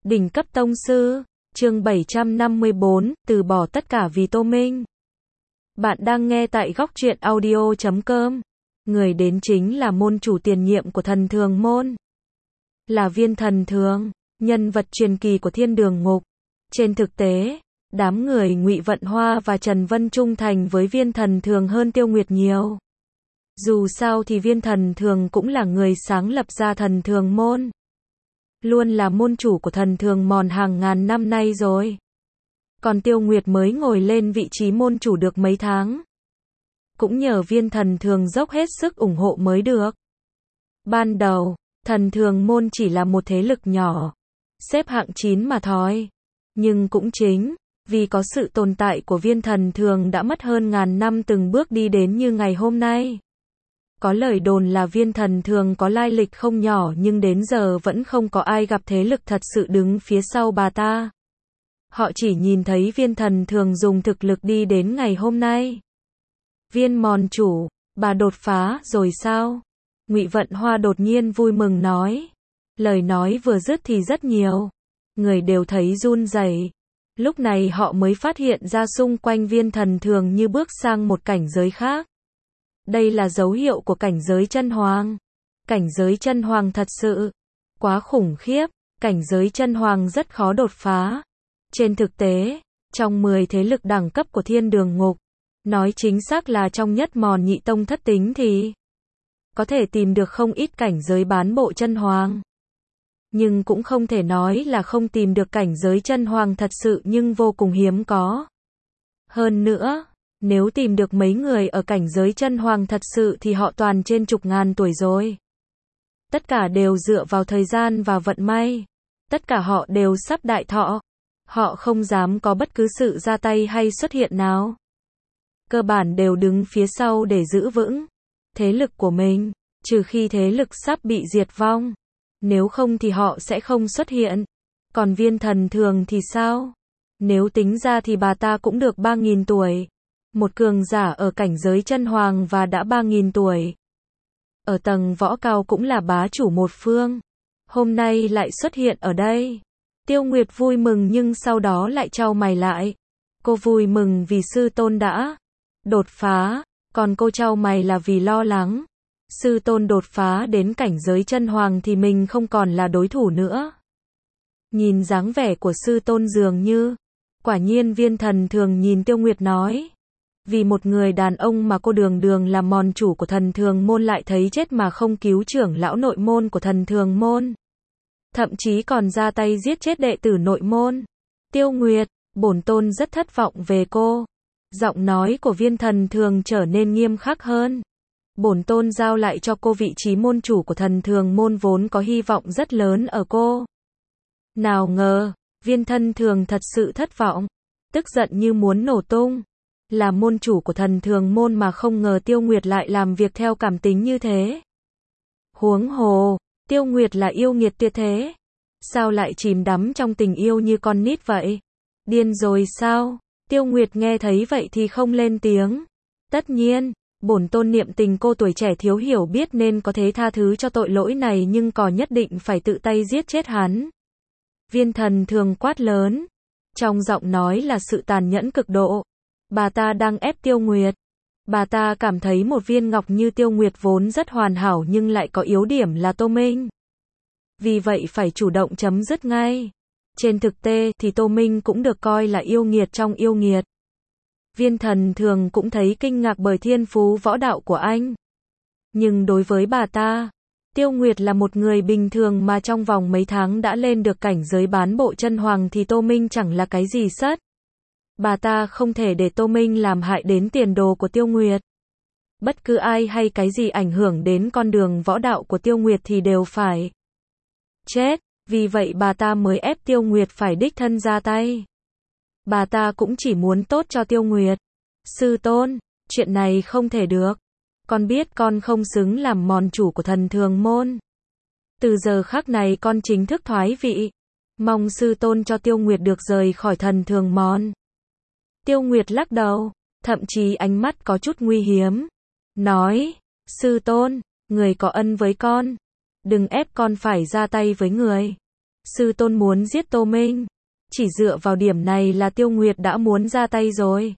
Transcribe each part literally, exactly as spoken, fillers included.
Đỉnh cấp tông sư, chương bảy trăm năm mươi bốn, từ bỏ tất cả vì Tô Minh. Bạn đang nghe tại góc truyện audio chấm com. Người đến chính là môn chủ tiền nhiệm của Thần Thường Môn. Là Viên Thần Thường, nhân vật truyền kỳ của Thiên Đường Ngục. Trên thực tế, đám người Ngụy Vận Hoa và Trần Vân trung thành với Viên Thần Thường hơn Tiêu Nguyệt nhiều. Dù sao thì Viên Thần Thường cũng là người sáng lập ra Thần Thường Môn. Luôn là môn chủ của Thần Thường Môn hàng ngàn năm nay rồi. Còn Tiêu Nguyệt mới ngồi lên vị trí môn chủ được mấy tháng. Cũng nhờ Viên Thần Thường dốc hết sức ủng hộ mới được. Ban đầu, Thần Thường Môn chỉ là một thế lực nhỏ, xếp hạng chín mà thôi. Nhưng cũng chính vì có sự tồn tại của Viên Thần Thường đã mất hơn ngàn năm từng bước đi đến như ngày hôm nay. Có lời đồn là Viên Thần Thường có lai lịch không nhỏ nhưng đến giờ vẫn không có ai gặp thế lực thật sự đứng phía sau bà ta. Họ chỉ nhìn thấy Viên Thần Thường dùng thực lực đi đến ngày hôm nay. Viên môn chủ, bà đột phá rồi sao? Ngụy Vận Hoa đột nhiên vui mừng nói. Lời nói vừa dứt thì rất nhiều người đều thấy run rẩy. Lúc này họ mới phát hiện ra xung quanh Viên Thần Thường như bước sang một cảnh giới khác. Đây là dấu hiệu của cảnh giới chân hoàng. Cảnh giới chân hoàng thật sự quá khủng khiếp, cảnh giới chân hoàng rất khó đột phá. Trên thực tế, trong mười thế lực đẳng cấp của Thiên Đường Ngục, nói chính xác là trong nhất mòn nhị tông thất tính thì có thể tìm được không ít cảnh giới bán bộ chân hoàng. Nhưng cũng không thể nói là không tìm được cảnh giới chân hoàng thật sự nhưng vô cùng hiếm có. Hơn nữa, nếu tìm được mấy người ở cảnh giới chân hoàng thật sự thì họ toàn trên chục ngàn tuổi rồi. Tất cả đều dựa vào thời gian và vận may. Tất cả họ đều sắp đại thọ. Họ không dám có bất cứ sự ra tay hay xuất hiện nào. Cơ bản đều đứng phía sau để giữ vững thế lực của mình, trừ khi thế lực sắp bị diệt vong. Nếu không thì họ sẽ không xuất hiện. Còn Viên Thần Thường thì sao? Nếu tính ra thì bà ta cũng được ba nghìn tuổi. Một cường giả ở cảnh giới chân hoàng và đã ba nghìn tuổi. Ở tầng võ cao cũng là bá chủ một phương. Hôm nay lại xuất hiện ở đây. Tiêu Nguyệt vui mừng nhưng sau đó lại chau mày lại. Cô vui mừng vì sư tôn đã đột phá, còn cô chau mày là vì lo lắng. Sư tôn đột phá đến cảnh giới chân hoàng thì mình không còn là đối thủ nữa. Nhìn dáng vẻ của sư tôn dường như, quả nhiên Viên Thần Thường nhìn Tiêu Nguyệt nói. Vì một người đàn ông mà cô đường đường là môn chủ của Thần Thường Môn lại thấy chết mà không cứu trưởng lão nội môn của Thần Thường Môn. Thậm chí còn ra tay giết chết đệ tử nội môn. Tiêu Nguyệt, bổn tôn rất thất vọng về cô. Giọng nói của Viên Thần Thường trở nên nghiêm khắc hơn. Bổn tôn giao lại cho cô vị trí môn chủ của Thần Thường Môn vốn có hy vọng rất lớn ở cô. Nào ngờ, Viên Thần Thường thật sự thất vọng. Tức giận như muốn nổ tung. Là môn chủ của Thần Thường Môn mà không ngờ Tiêu Nguyệt lại làm việc theo cảm tính như thế. Huống hồ, Tiêu Nguyệt là yêu nghiệt tuyệt thế. Sao lại chìm đắm trong tình yêu như con nít vậy? Điên rồi sao? Tiêu Nguyệt nghe thấy vậy thì không lên tiếng. Tất nhiên, bổn tôn niệm tình cô tuổi trẻ thiếu hiểu biết nên có thể tha thứ cho tội lỗi này nhưng có nhất định phải tự tay giết chết hắn. Viên Thần Thường quát lớn. Trong giọng nói là sự tàn nhẫn cực độ. Bà ta đang ép Tiêu Nguyệt. Bà ta cảm thấy một viên ngọc như Tiêu Nguyệt vốn rất hoàn hảo nhưng lại có yếu điểm là Tô Minh. Vì vậy phải chủ động chấm dứt ngay. Trên thực tế thì Tô Minh cũng được coi là yêu nghiệt trong yêu nghiệt. Viên Thần Thường cũng thấy kinh ngạc bởi thiên phú võ đạo của anh. Nhưng đối với bà ta, Tiêu Nguyệt là một người bình thường mà trong vòng mấy tháng đã lên được cảnh giới bán bộ chân hoàng thì Tô Minh chẳng là cái gì sất. Bà ta không thể để Tô Minh làm hại đến tiền đồ của Tiêu Nguyệt. Bất cứ ai hay cái gì ảnh hưởng đến con đường võ đạo của Tiêu Nguyệt thì đều phải chết. Vì vậy bà ta mới ép Tiêu Nguyệt phải đích thân ra tay. Bà ta cũng chỉ muốn tốt cho Tiêu Nguyệt. Sư tôn, chuyện này không thể được. Con biết con không xứng làm môn chủ của Thần Thường Môn. Từ giờ khắc này con chính thức thoái vị. Mong sư tôn cho Tiêu Nguyệt được rời khỏi Thần Thường Môn. Tiêu Nguyệt lắc đầu, thậm chí ánh mắt có chút nguy hiểm. Nói, sư tôn, người có ân với con. Đừng ép con phải ra tay với người. Sư tôn muốn giết Tô Minh. Chỉ dựa vào điểm này là Tiêu Nguyệt đã muốn ra tay rồi.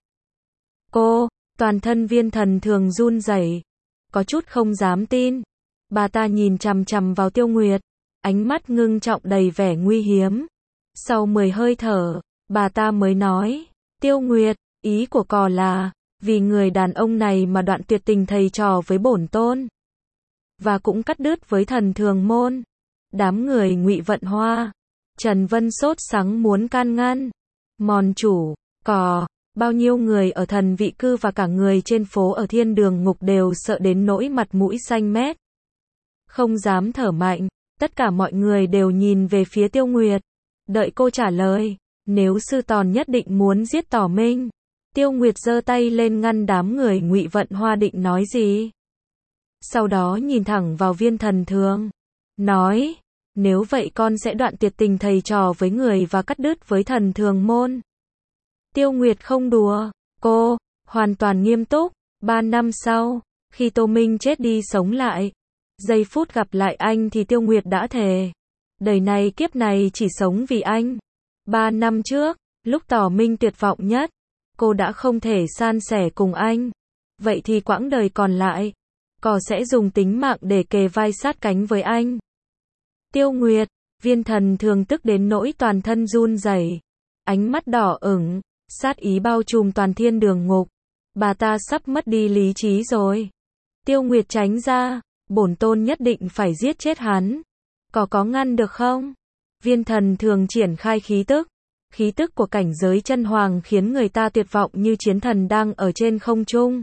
Cô, toàn thân Viên Thần Thường run rẩy, có chút không dám tin. Bà ta nhìn chằm chằm vào Tiêu Nguyệt, ánh mắt ngưng trọng đầy vẻ nguy hiếm. Sau mười hơi thở, bà ta mới nói, Tiêu Nguyệt, ý của cò là, vì người đàn ông này mà đoạn tuyệt tình thầy trò với bổn tôn. Và cũng cắt đứt với Thần Thường môn. Đám người Ngụy Vận Hoa, Trần Vân sốt sắng muốn can ngăn. Mòn chủ, cò, bao nhiêu người ở Thần Vị Cư và cả người trên phố ở Thiên Đường Ngục đều sợ đến nỗi mặt mũi xanh mét. Không dám thở mạnh, tất cả mọi người đều nhìn về phía Tiêu Nguyệt. Đợi cô trả lời, nếu sư tòn nhất định muốn giết Tỏ Minh. Tiêu Nguyệt giơ tay lên ngăn đám người Ngụy Vận Hoa định nói gì. Sau đó nhìn thẳng vào Viên Thần Thường, nói, nếu vậy con sẽ đoạn tuyệt tình thầy trò với người và cắt đứt với Thần Thường môn. Tiêu Nguyệt không đùa, cô, hoàn toàn nghiêm túc. Ba năm sau, khi Tô Minh chết đi sống lại, giây phút gặp lại anh thì Tiêu Nguyệt đã thề, đời này kiếp này chỉ sống vì anh. Ba năm trước, lúc Tỏ Minh tuyệt vọng nhất, cô đã không thể san sẻ cùng anh. Vậy thì quãng đời còn lại, cò sẽ dùng tính mạng để kề vai sát cánh với anh. Tiêu Nguyệt, Viên Thần Thường tức đến nỗi toàn thân run rẩy, ánh mắt đỏ ửng, sát ý bao trùm toàn Thiên Đường Ngục. Bà ta sắp mất đi lý trí rồi. Tiêu Nguyệt tránh ra, bổn tôn nhất định phải giết chết hắn. Có có ngăn được không? Viên Thần Thường triển khai khí tức. Khí tức của cảnh giới chân hoàng khiến người ta tuyệt vọng như chiến thần đang ở trên không trung.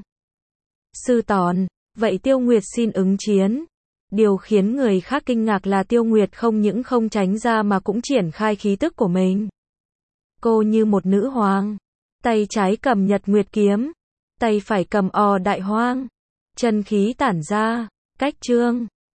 Sư tòn, vậy Tiêu Nguyệt xin ứng chiến. Điều khiến người khác kinh ngạc là Tiêu Nguyệt không những không tránh ra mà cũng triển khai khí tức của mình. Cô như một nữ hoàng. Tay trái cầm Nhật Nguyệt kiếm, tay phải cầm O Đại Hoang. Chân khí tản ra, cách trương,